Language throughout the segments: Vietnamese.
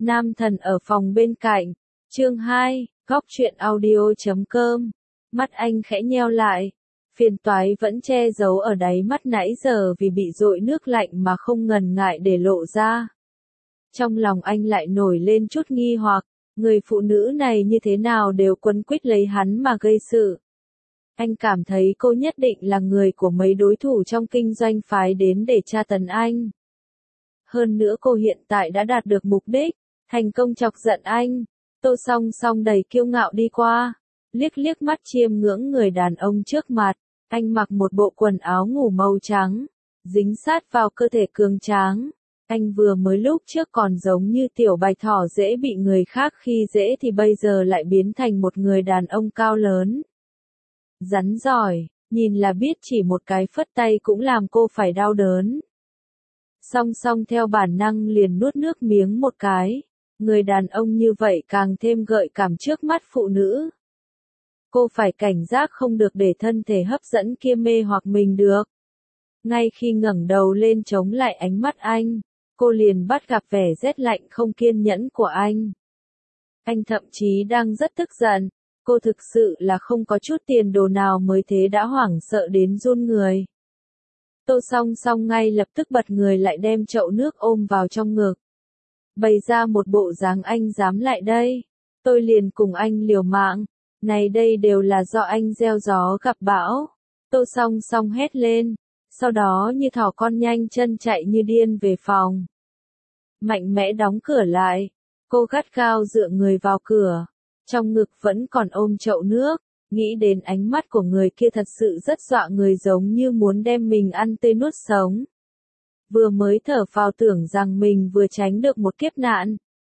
Nam thần ở phòng bên cạnh. Chương 2, góc truyện audio.com. Mắt anh khẽ nheo lại. Phiền toái vẫn che giấu ở đáy mắt nãy giờ vì bị dội nước lạnh mà không ngần ngại để lộ ra. Trong lòng anh lại nổi lên chút nghi hoặc, người phụ nữ này như thế nào đều quấn quýt lấy hắn mà gây sự. Anh cảm thấy cô nhất định là người của mấy đối thủ trong kinh doanh phái đến để tra tấn anh. Hơn nữa cô hiện tại đã đạt được mục đích, thành công chọc giận anh. Tô Song Song đầy kiêu ngạo đi qua, liếc liếc mắt chiêm ngưỡng người đàn ông trước mặt. Anh mặc một bộ quần áo ngủ màu trắng, dính sát vào cơ thể cường tráng. Anh vừa mới lúc trước còn giống như tiểu bạch thỏ dễ bị người khác khi dễ thì bây giờ lại biến thành một người đàn ông cao lớn. Rắn giỏi, nhìn là biết chỉ một cái phất tay cũng làm cô phải đau đớn. Song Song theo bản năng liền nuốt nước miếng một cái. Người đàn ông như vậy càng thêm gợi cảm trước mắt phụ nữ. Cô phải cảnh giác không được để thân thể hấp dẫn kia mê hoặc mình được. Ngay khi ngẩng đầu lên chống lại ánh mắt anh, cô liền bắt gặp vẻ rét lạnh không kiên nhẫn của anh. Anh thậm chí đang rất tức giận, cô thực sự là không có chút tiền đồ nào mới thế đã hoảng sợ đến run người. Tô Song Song ngay lập tức bật người lại đem chậu nước ôm vào trong ngực. Bày ra một bộ dáng anh dám lại đây, tôi liền cùng anh liều mạng, này đây đều là do anh gieo gió gặp bão. Tô Song Song hét lên, sau đó như thỏ con nhanh chân chạy như điên về phòng. Mạnh mẽ đóng cửa lại, cô gắt gao dựa người vào cửa, trong ngực vẫn còn ôm chậu nước, nghĩ đến ánh mắt của người kia thật sự rất dọa người giống như muốn đem mình ăn tươi nuốt sống. Vừa mới thở phào tưởng rằng mình vừa tránh được một kiếp nạn.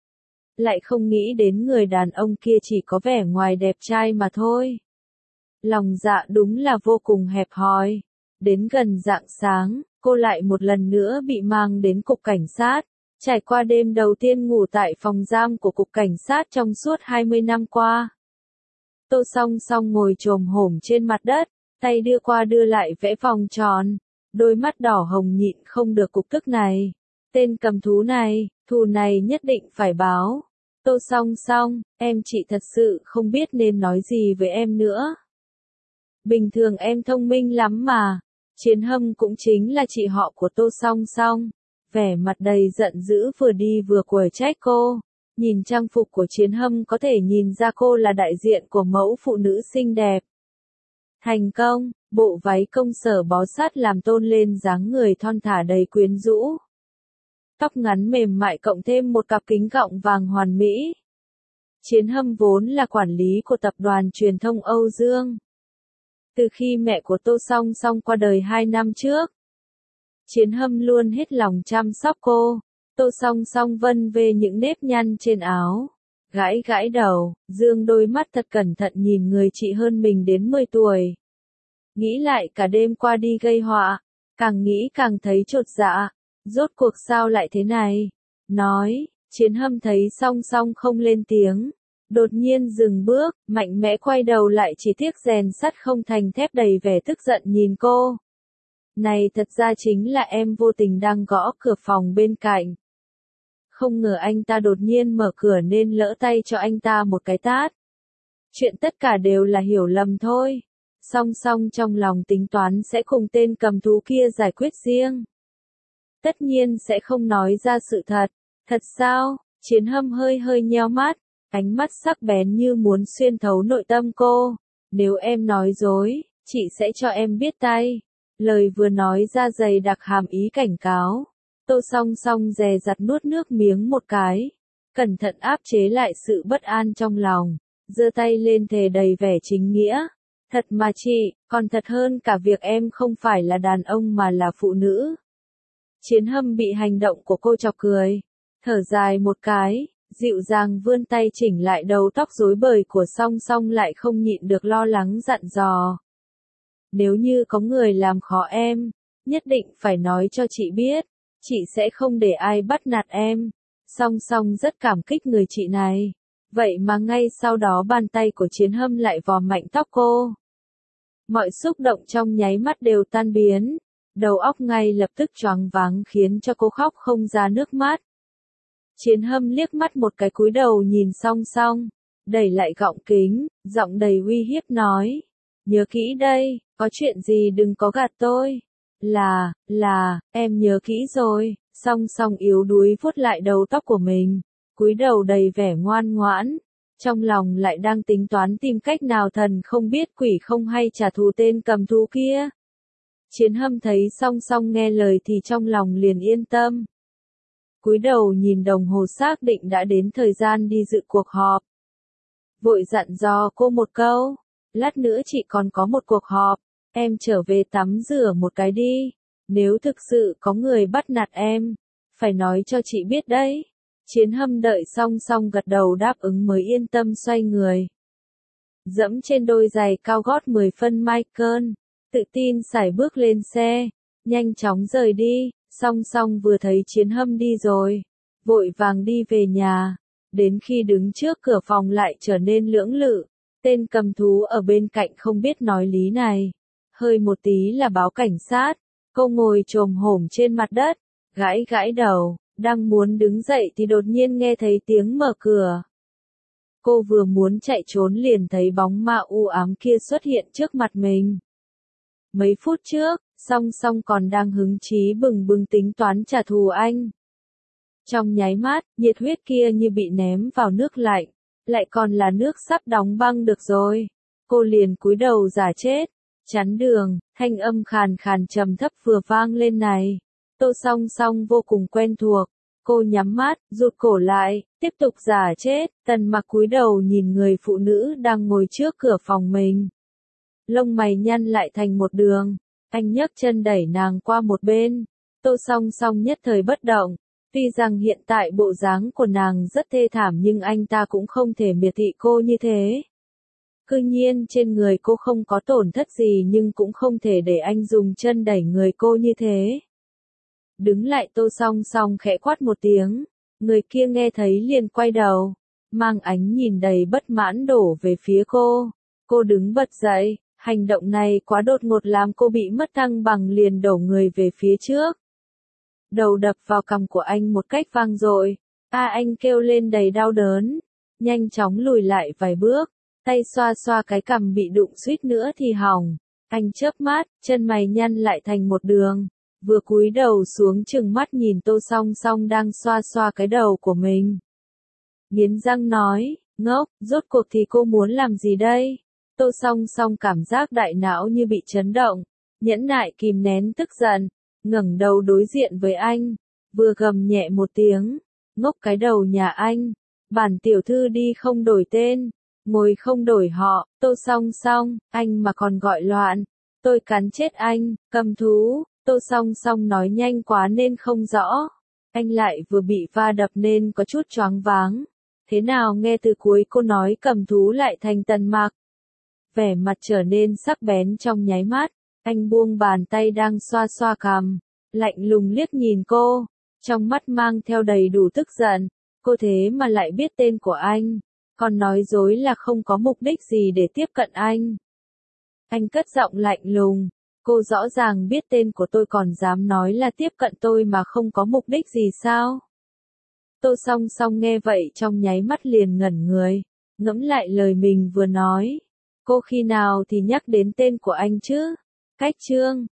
Lại không nghĩ đến người đàn ông kia chỉ có vẻ ngoài đẹp trai mà thôi. Lòng dạ đúng là vô cùng hẹp hòi. Đến gần rạng sáng, cô lại một lần nữa bị mang đến cục cảnh sát. Trải qua đêm đầu tiên ngủ tại phòng giam của cục cảnh sát trong suốt 20 năm qua. Tô Song Song ngồi chồm hổm trên mặt đất, tay đưa qua đưa lại vẽ vòng tròn. Đôi mắt đỏ hồng nhịn không được cục tức này. Tên cầm thú này, thù này nhất định phải báo. Tô Song Song, em chị thật sự không biết nên nói gì với em nữa. Bình thường em thông minh lắm mà. Chiến Hâm cũng chính là chị họ của Tô Song Song. Vẻ mặt đầy giận dữ vừa đi vừa quở trách cô. Nhìn trang phục của Chiến Hâm có thể nhìn ra cô là đại diện của mẫu phụ nữ xinh đẹp. Thành công, bộ váy công sở bó sát làm tôn lên dáng người thon thả đầy quyến rũ. Tóc ngắn mềm mại cộng thêm một cặp kính gọng vàng hoàn mỹ. Chiến Hâm vốn là quản lý của tập đoàn truyền thông Âu Dương. Từ khi mẹ của Tô Song Song qua đời 2 năm trước, Chiến Hâm luôn hết lòng chăm sóc cô. Tô Song Song vân về những nếp nhăn trên áo, gãi gãi đầu, dương đôi mắt thật cẩn thận nhìn người chị hơn mình đến 10 tuổi. Nghĩ lại cả đêm qua đi gây họa, càng nghĩ càng thấy chột dạ, rốt cuộc sao lại thế này? Nói, Chiến Hâm thấy Song Song không lên tiếng, đột nhiên dừng bước, mạnh mẽ quay đầu lại chỉ tiếc rèn sắt không thành thép đầy vẻ tức giận nhìn cô. Này thật ra chính là em vô tình đang gõ cửa phòng bên cạnh. Không ngờ anh ta đột nhiên mở cửa nên lỡ tay cho anh ta một cái tát. Chuyện tất cả đều là hiểu lầm thôi. Song Song trong lòng tính toán sẽ cùng tên cầm thú kia giải quyết riêng. Tất nhiên sẽ không nói ra sự thật. Thật sao? Chiến Hâm hơi hơi nheo mắt, ánh mắt sắc bén như muốn xuyên thấu nội tâm cô. Nếu em nói dối, chị sẽ cho em biết tay. Lời vừa nói ra dày đặc hàm ý cảnh cáo. Tô Song Song dè dặt nuốt nước miếng một cái, cẩn thận áp chế lại sự bất an trong lòng, giơ tay lên thề đầy vẻ chính nghĩa. Thật mà chị, còn thật hơn cả việc em không phải là đàn ông mà là phụ nữ. Chiến Hâm bị hành động của cô chọc cười, thở dài một cái, dịu dàng vươn tay chỉnh lại đầu tóc rối bời của Song Song lại không nhịn được lo lắng dặn dò. Nếu như có người làm khó em, nhất định phải nói cho chị biết. Chị sẽ không để ai bắt nạt em. Song Song rất cảm kích người chị này. Vậy mà ngay sau đó bàn tay của Chiến Hâm lại vò mạnh tóc cô. Mọi xúc động trong nháy mắt đều tan biến. Đầu óc ngay lập tức choáng váng khiến cho cô khóc không ra nước mắt. Chiến Hâm liếc mắt một cái cúi đầu nhìn Song Song, đẩy lại gọng kính, giọng đầy uy hiếp nói. Nhớ kỹ đây, có chuyện gì đừng có gạt tôi. Em nhớ kỹ rồi. Song Song yếu đuối vuốt lại đầu tóc của mình, cúi đầu đầy vẻ ngoan ngoãn, trong lòng lại đang tính toán tìm cách nào thần không biết quỷ không hay trả thù tên cầm thú kia. Chiến Hâm thấy Song Song nghe lời thì trong lòng liền yên tâm. Cúi đầu nhìn đồng hồ xác định đã đến thời gian đi dự cuộc họp. Vội dặn dò cô một câu, lát nữa chị còn có một cuộc họp, em trở về tắm rửa một cái đi, nếu thực sự có người bắt nạt em, phải nói cho chị biết đấy. Chiến Hâm đợi Song Song gật đầu đáp ứng mới yên tâm xoay người. Dẫm trên đôi giày cao gót 10 phân Michael, tự tin sải bước lên xe, nhanh chóng rời đi. Song Song vừa thấy Chiến Hâm đi rồi, vội vàng đi về nhà, đến khi đứng trước cửa phòng lại trở nên lưỡng lự, tên cầm thú ở bên cạnh không biết nói lý này, hơi một tí là báo cảnh sát. Cô ngồi chồm hổm trên mặt đất, gãi gãi đầu, đang muốn đứng dậy thì đột nhiên nghe thấy tiếng mở cửa. Cô vừa muốn chạy trốn liền thấy bóng ma u ám kia xuất hiện trước mặt mình. Mấy phút trước, Song Song còn đang hứng chí bừng bừng tính toán trả thù anh. Trong nháy mắt, nhiệt huyết kia như bị ném vào nước lạnh, lại còn là nước sắp đóng băng được rồi. Cô liền cúi đầu giả chết, chắn đường, thanh âm khàn khàn trầm thấp vừa vang lên này. Tô Song Song vô cùng quen thuộc, cô nhắm mắt, rụt cổ lại, tiếp tục giả chết. Tần Mặc cúi đầu nhìn người phụ nữ đang ngồi trước cửa phòng mình. Lông mày nhăn lại thành một đường, anh nhấc chân đẩy nàng qua một bên. Tô Song Song nhất thời bất động, tuy rằng hiện tại bộ dáng của nàng rất thê thảm nhưng anh ta cũng không thể miệt thị cô như thế. Cư nhiên trên người cô không có tổn thất gì nhưng cũng không thể để anh dùng chân đẩy người cô như thế. Đứng lại Tô Song Song khẽ quát một tiếng, người kia nghe thấy liền quay đầu, mang ánh nhìn đầy bất mãn đổ về phía cô. Cô đứng bật dậy, hành động này quá đột ngột làm cô bị mất thăng bằng liền đổ người về phía trước. Đầu đập vào cằm của anh một cách vang dội, anh kêu lên đầy đau đớn, nhanh chóng lùi lại vài bước, tay xoa xoa cái cằm bị đụng suýt nữa thì hỏng. Anh chớp mắt, chân mày nhăn lại thành một đường, vừa cúi đầu xuống chừng mắt nhìn Tô Song Song đang xoa xoa cái đầu của mình. Nghiến răng nói, ngốc, rốt cuộc thì cô muốn làm gì đây? Tô Song Song cảm giác đại não như bị chấn động, nhẫn nại kìm nén tức giận, ngẩng đầu đối diện với anh, vừa gầm nhẹ một tiếng, ngốc cái đầu nhà anh, bản tiểu thư đi không đổi tên, ngồi không đổi họ. Tô Song Song, anh mà còn gọi loạn, tôi cắn chết anh, cầm thú. Tô Song Song nói nhanh quá nên không rõ, anh lại vừa bị va đập nên có chút choáng váng. Thế nào nghe từ cuối cô nói cầm thú lại thành Tần Mặc. Vẻ mặt trở nên sắc bén trong nháy mắt, anh buông bàn tay đang xoa xoa cằm, lạnh lùng liếc nhìn cô, trong mắt mang theo đầy đủ tức giận. Cô thế mà lại biết tên của anh, còn nói dối là không có mục đích gì để tiếp cận anh. Anh cất giọng lạnh lùng, cô rõ ràng biết tên của tôi còn dám nói là tiếp cận tôi mà không có mục đích gì sao? Tô Song Song nghe vậy trong nháy mắt liền ngẩn người, ngẫm lại lời mình vừa nói. Cô khi nào thì nhắc đến tên của anh chứ? Cách chương